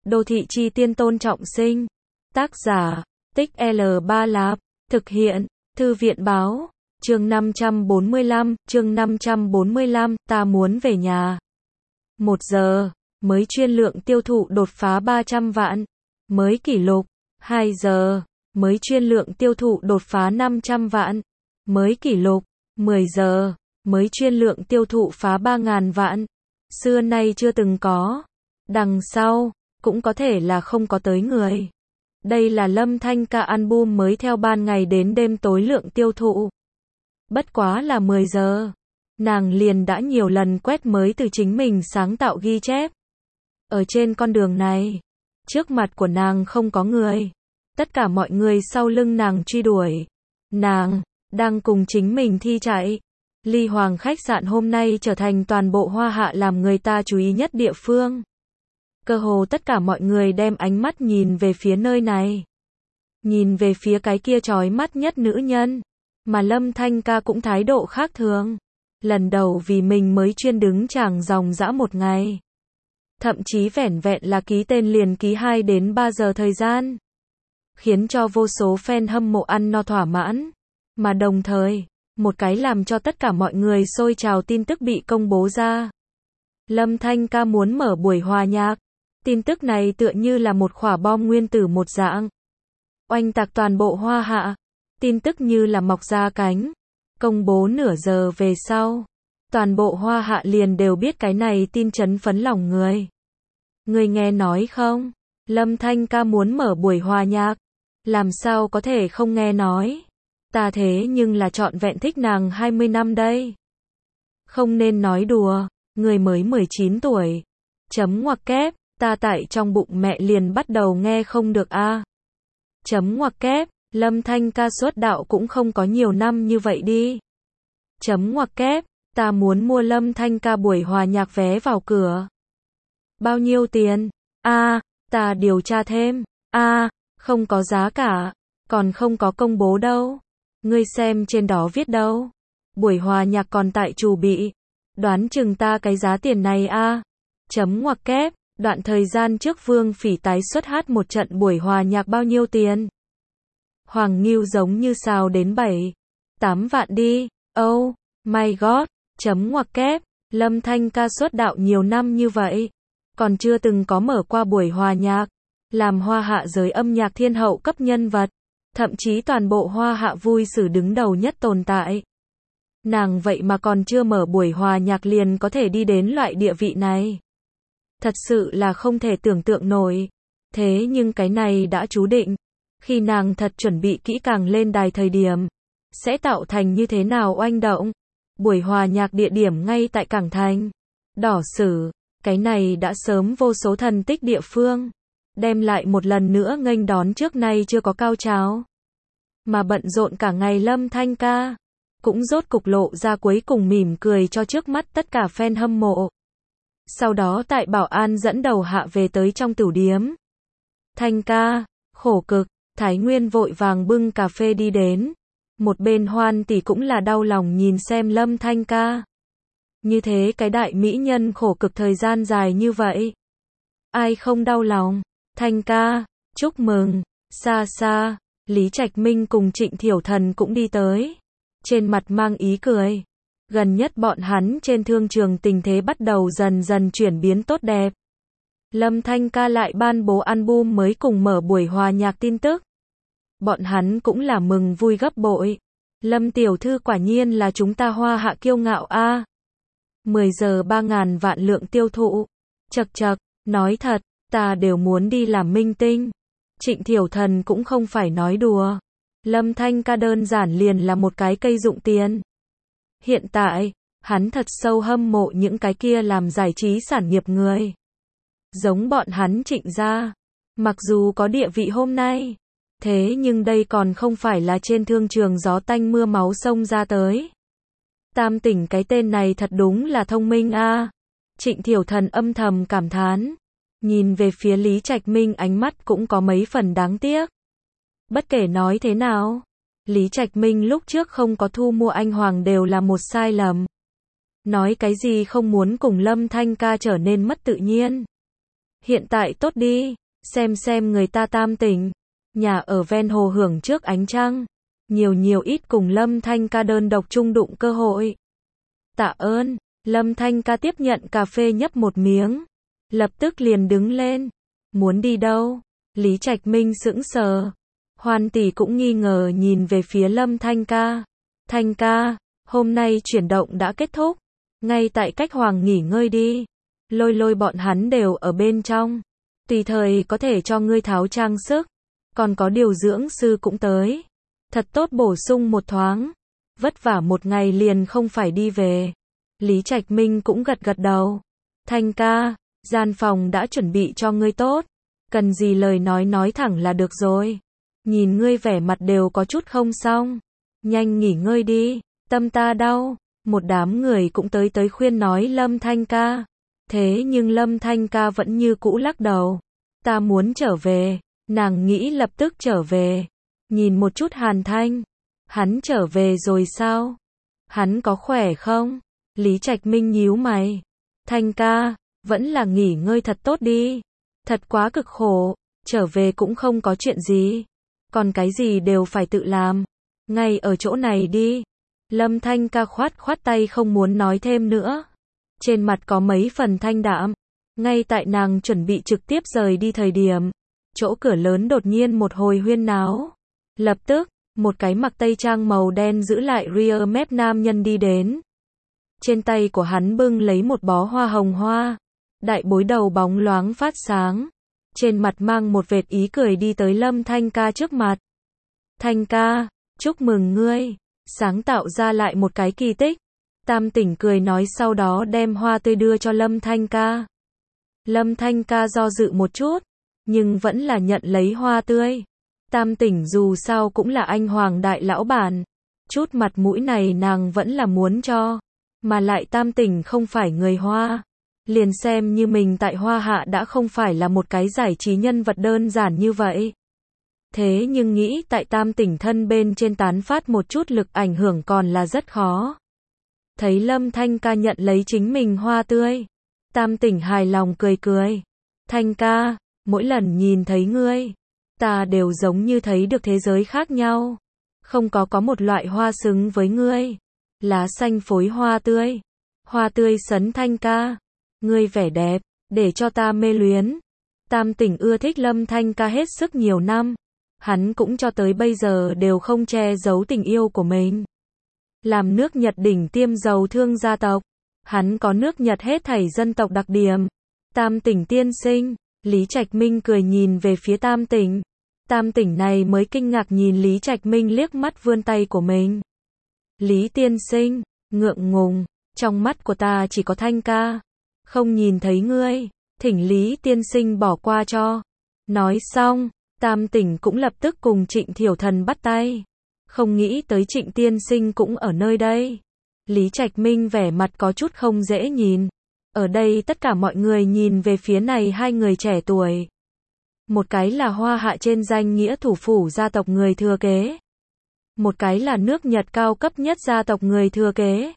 Đô thị chi tiên Tôn Trọng Sinh. Tác giả, Tích L3 Lạp. Thực hiện, Thư viện báo. Chương 545, ta muốn về nhà. 1 giờ, mới chuyên lượng tiêu thụ đột phá 300 vạn. Mới kỷ lục. 2 giờ, mới chuyên lượng tiêu thụ đột phá 500 vạn. Mới kỷ lục. 10 giờ, mới chuyên lượng tiêu thụ phá 3.000 vạn. Xưa nay chưa từng có. Đằng sau, cũng có thể là không có tới người. Đây là Lâm Thanh Ca album mới theo ban ngày đến đêm tối lượng tiêu thụ. Bất quá là 10 giờ. Nàng liền đã nhiều lần quét mới từ chính mình sáng tạo ghi chép. Ở trên con đường này, trước mặt của nàng không có người. Tất cả mọi người sau lưng nàng truy đuổi. Nàng đang cùng chính mình thi chạy. Ly Hoàng khách sạn hôm nay trở thành toàn bộ Hoa Hạ làm người ta chú ý nhất địa phương. Cơ hồ tất cả mọi người đem ánh mắt nhìn về phía nơi này. Nhìn về phía cái kia chói mắt nhất nữ nhân. Mà Lâm Thanh Ca cũng thái độ khác thường. Lần đầu vì mình mới chuyên đứng chàng dòng dã một ngày. Thậm chí vẻn vẹn là ký tên liền ký 2 đến 3 giờ thời gian. Khiến cho vô số fan hâm mộ ăn no thỏa mãn. Mà đồng thời, một cái làm cho tất cả mọi người sôi trào tin tức bị công bố ra. Lâm Thanh Ca muốn mở buổi hòa nhạc. Tin tức này tựa như là một quả bom nguyên tử một dạng. Oanh tạc toàn bộ Hoa Hạ. Tin tức như là mọc ra cánh. Công bố nửa giờ về sau. Toàn bộ Hoa Hạ liền đều biết cái này tin chấn phấn lòng người. Người nghe nói không? Lâm Thanh Ca muốn mở buổi hòa nhạc. Làm sao có thể không nghe nói? Ta thế nhưng là trọn vẹn thích nàng 20 năm đây. Không nên nói đùa. Người mới 19 tuổi. Chấm ngoặc kép. Ta tại trong bụng mẹ liền bắt đầu nghe không được a. Chấm ngoặc kép. Lâm Thanh Ca xuất đạo cũng không có nhiều năm như vậy đi. Chấm ngoặc kép. Ta muốn mua Lâm Thanh Ca buổi hòa nhạc vé vào cửa. Bao nhiêu tiền? Ta điều tra thêm. Không có giá cả. Còn không có công bố đâu. Ngươi xem trên đó viết đâu. Buổi hòa nhạc còn tại chủ bị. Đoán chừng ta cái giá tiền này Chấm ngoặc kép. Đoạn thời gian trước Vương Phỉ tái xuất hát một trận buổi hòa nhạc bao nhiêu tiền? Hoàng Ngưu giống như xào đến 7-8 vạn đi. Oh my god. Chấm ngoặc kép. Lâm Thanh Ca xuất đạo nhiều năm như vậy. Còn chưa từng có mở qua buổi hòa nhạc. Làm Hoa Hạ giới âm nhạc thiên hậu cấp nhân vật. Thậm chí toàn bộ Hoa Hạ vui xử đứng đầu nhất tồn tại. Nàng vậy mà còn chưa mở buổi hòa nhạc liền có thể đi đến loại địa vị này. Thật sự là không thể tưởng tượng nổi. Thế nhưng cái này đã chú định. Khi nàng thật chuẩn bị kỹ càng lên đài thời điểm. Sẽ tạo thành như thế nào oanh động. Buổi hòa nhạc địa điểm ngay tại Cảng Thành. Đỏ Sử. Cái này đã sớm vô số thần tích địa phương. Đem lại một lần nữa nghênh đón trước nay chưa có cao trào. Mà bận rộn cả ngày Lâm Thanh Ca. Cũng rốt cục lộ ra cuối cùng mỉm cười cho trước mắt tất cả fan hâm mộ. Sau đó tại bảo an dẫn đầu hạ về tới trong tửu điếm. Thanh Ca, khổ cực. Thái Nguyên vội vàng bưng cà phê đi đến. Một bên Hoan tỷ cũng là đau lòng nhìn xem Lâm Thanh Ca. Như thế cái đại mỹ nhân khổ cực thời gian dài như vậy. Ai không đau lòng? Thanh Ca, chúc mừng. Xa xa, Lý Trạch Minh cùng Trịnh Thiểu Thần cũng đi tới. Trên mặt mang ý cười. Gần nhất bọn hắn trên thương trường tình thế bắt đầu dần dần chuyển biến tốt đẹp. Lâm Thanh Ca lại ban bố album mới cùng mở buổi hòa nhạc tin tức. Bọn hắn cũng là mừng vui gấp bội. Lâm tiểu thư quả nhiên là chúng ta Hoa Hạ kiêu ngạo 10 giờ 3.000 vạn lượng tiêu thụ. Chậc chậc, nói thật, ta đều muốn đi làm minh tinh. Trịnh Thiểu Thần cũng không phải nói đùa. Lâm Thanh Ca đơn giản liền là một cái cây dụng tiền. Hiện tại, hắn thật sâu hâm mộ những cái kia làm giải trí sản nghiệp người. Giống bọn hắn Trịnh gia. Mặc dù có địa vị hôm nay. Thế nhưng đây còn không phải là trên thương trường gió tanh mưa máu sông ra tới. Tam Tỉnh cái tên này thật đúng là thông minh Trịnh Thiểu Thần âm thầm cảm thán. Nhìn về phía Lý Trạch Minh ánh mắt cũng có mấy phần đáng tiếc. Bất kể nói thế nào, Lý Trạch Minh lúc trước không có thu mua anh Hoàng đều là một sai lầm. Nói cái gì không muốn cùng Lâm Thanh Ca trở nên mất tự nhiên. Hiện tại tốt đi, xem người ta Tam Tỉnh, nhà ở ven hồ hưởng trước ánh trăng, nhiều ít cùng Lâm Thanh Ca đơn độc chung đụng cơ hội. Tạ ơn, Lâm Thanh Ca tiếp nhận cà phê nhấp một miếng, lập tức liền đứng lên. Muốn đi đâu? Lý Trạch Minh sững sờ. Hoan tỷ cũng nghi ngờ nhìn về phía Lâm Thanh Ca. Thanh ca, hôm nay chuyển động đã kết thúc, ngay tại cách Hoàng nghỉ ngơi đi. Lôi bọn hắn đều ở bên trong, tùy thời có thể cho ngươi tháo trang sức, còn có điều dưỡng sư cũng tới. Thật tốt bổ sung một thoáng, vất vả một ngày liền không phải đi về. Lý Trạch Minh cũng gật đầu. Thanh ca, gian phòng đã chuẩn bị cho ngươi tốt, cần gì lời nói thẳng là được rồi. Nhìn ngươi vẻ mặt đều có chút không xong, nhanh nghỉ ngơi đi, tâm ta đau. Một đám người cũng tới khuyên nói Lâm Thanh ca. Thế nhưng Lâm Thanh ca vẫn như cũ lắc đầu. Ta muốn trở về, nàng nghĩ lập tức trở về. Nhìn một chút Hàn Thanh, hắn trở về rồi sao? Hắn có khỏe không? Lý Trạch Minh nhíu mày. Thanh ca, vẫn là nghỉ ngơi thật tốt đi. Thật quá cực khổ, trở về cũng không có chuyện gì. Còn cái gì đều phải tự làm. Ngay ở chỗ này đi. Lâm Thanh ca khoát tay không muốn nói thêm nữa. Trên mặt có mấy phần thanh đạm. Ngay tại nàng chuẩn bị trực tiếp rời đi thời điểm, chỗ cửa lớn đột nhiên một hồi huyên náo. Lập tức, một cái mặc tây trang màu đen giữ lại rear mép nam nhân đi đến. Trên tay của hắn bưng lấy một bó hoa hồng hoa. Đại bối đầu bóng loáng phát sáng. Trên mặt mang một vệt ý cười đi tới Lâm Thanh ca trước mặt. Thanh ca, chúc mừng ngươi, sáng tạo ra lại một cái kỳ tích. Tam Tỉnh cười nói sau đó đem hoa tươi đưa cho Lâm Thanh ca. Lâm Thanh ca do dự một chút, nhưng vẫn là nhận lấy hoa tươi. Tam Tỉnh dù sao cũng là anh hoàng đại lão bản. Chút mặt mũi này nàng vẫn là muốn cho. Mà lại Tam Tỉnh không phải người Hoa. Liền xem như mình tại Hoa Hạ đã không phải là một cái giải trí nhân vật đơn giản như vậy. Thế nhưng nghĩ tại Tam Tỉnh thân bên trên tán phát một chút lực ảnh hưởng còn là rất khó. Thấy Lâm Thanh ca nhận lấy chính mình hoa tươi. Tam Tỉnh hài lòng cười. Thanh ca, mỗi lần nhìn thấy ngươi, ta đều giống như thấy được thế giới khác nhau. Không có một loại hoa xứng với ngươi. Lá xanh phối hoa tươi. Hoa tươi sấn Thanh ca. Ngươi vẻ đẹp, để cho ta mê luyến. Tam Tỉnh ưa thích Lâm Thanh ca hết sức nhiều năm. Hắn cũng cho tới bây giờ đều không che giấu tình yêu của mình. Làm nước Nhật đỉnh tiêm giàu thương gia tộc. Hắn có nước Nhật hết thảy dân tộc đặc điểm. Tam Tỉnh tiên sinh, Lý Trạch Minh cười nhìn về phía Tam Tỉnh. Tam Tỉnh này mới kinh ngạc nhìn Lý Trạch Minh liếc mắt vươn tay của mình. Lý tiên sinh, ngượng ngùng, trong mắt của ta chỉ có Thanh ca. Không nhìn thấy ngươi, thỉnh Lý tiên sinh bỏ qua cho. Nói xong, Tam Tỉnh cũng lập tức cùng Trịnh Thiểu Thần bắt tay. Không nghĩ tới Trịnh tiên sinh cũng ở nơi đây. Lý Trạch Minh vẻ mặt có chút không dễ nhìn. Ở đây tất cả mọi người nhìn về phía này hai người trẻ tuổi. Một cái là Hoa Hạ trên danh nghĩa thủ phủ gia tộc người thừa kế. Một cái là nước Nhật cao cấp nhất gia tộc người thừa kế.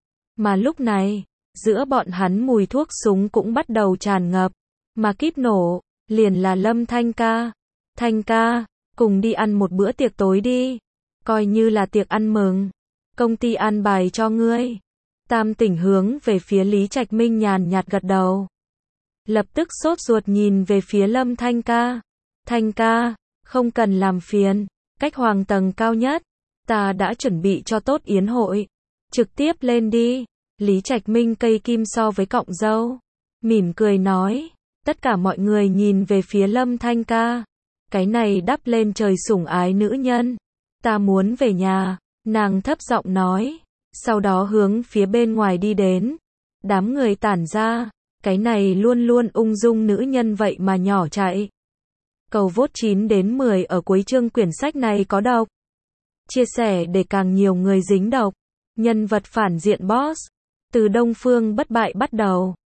Mà lúc này, giữa bọn hắn mùi thuốc súng cũng bắt đầu tràn ngập. Mà kíp nổ, liền là Lâm Thanh ca. Thanh ca, cùng đi ăn một bữa tiệc tối đi. Coi như là tiệc ăn mừng. Công ty an bài cho ngươi. Tam Tỉnh hướng về phía Lý Trạch Minh nhàn nhạt gật đầu. Lập tức sốt ruột nhìn về phía Lâm Thanh ca. Thanh ca, không cần làm phiền. Cách Hoàng tầng cao nhất. Ta đã chuẩn bị cho tốt yến hội. Trực tiếp lên đi. Lý Trạch Minh cây kim so với cọng dâu. Mỉm cười nói. Tất cả mọi người nhìn về phía Lâm Thanh ca. Cái này đắp lên trời sủng ái nữ nhân. Ta muốn về nhà. Nàng thấp giọng nói. Sau đó hướng phía bên ngoài đi đến. Đám người tản ra. Cái này luôn luôn ung dung nữ nhân vậy mà nhỏ chạy. Cầu vote 9 đến 10 ở cuối chương quyển sách này có độc. Chia sẻ để càng nhiều người dính độc. Nhân vật phản diện boss. Từ Đông Phương bất bại bắt đầu.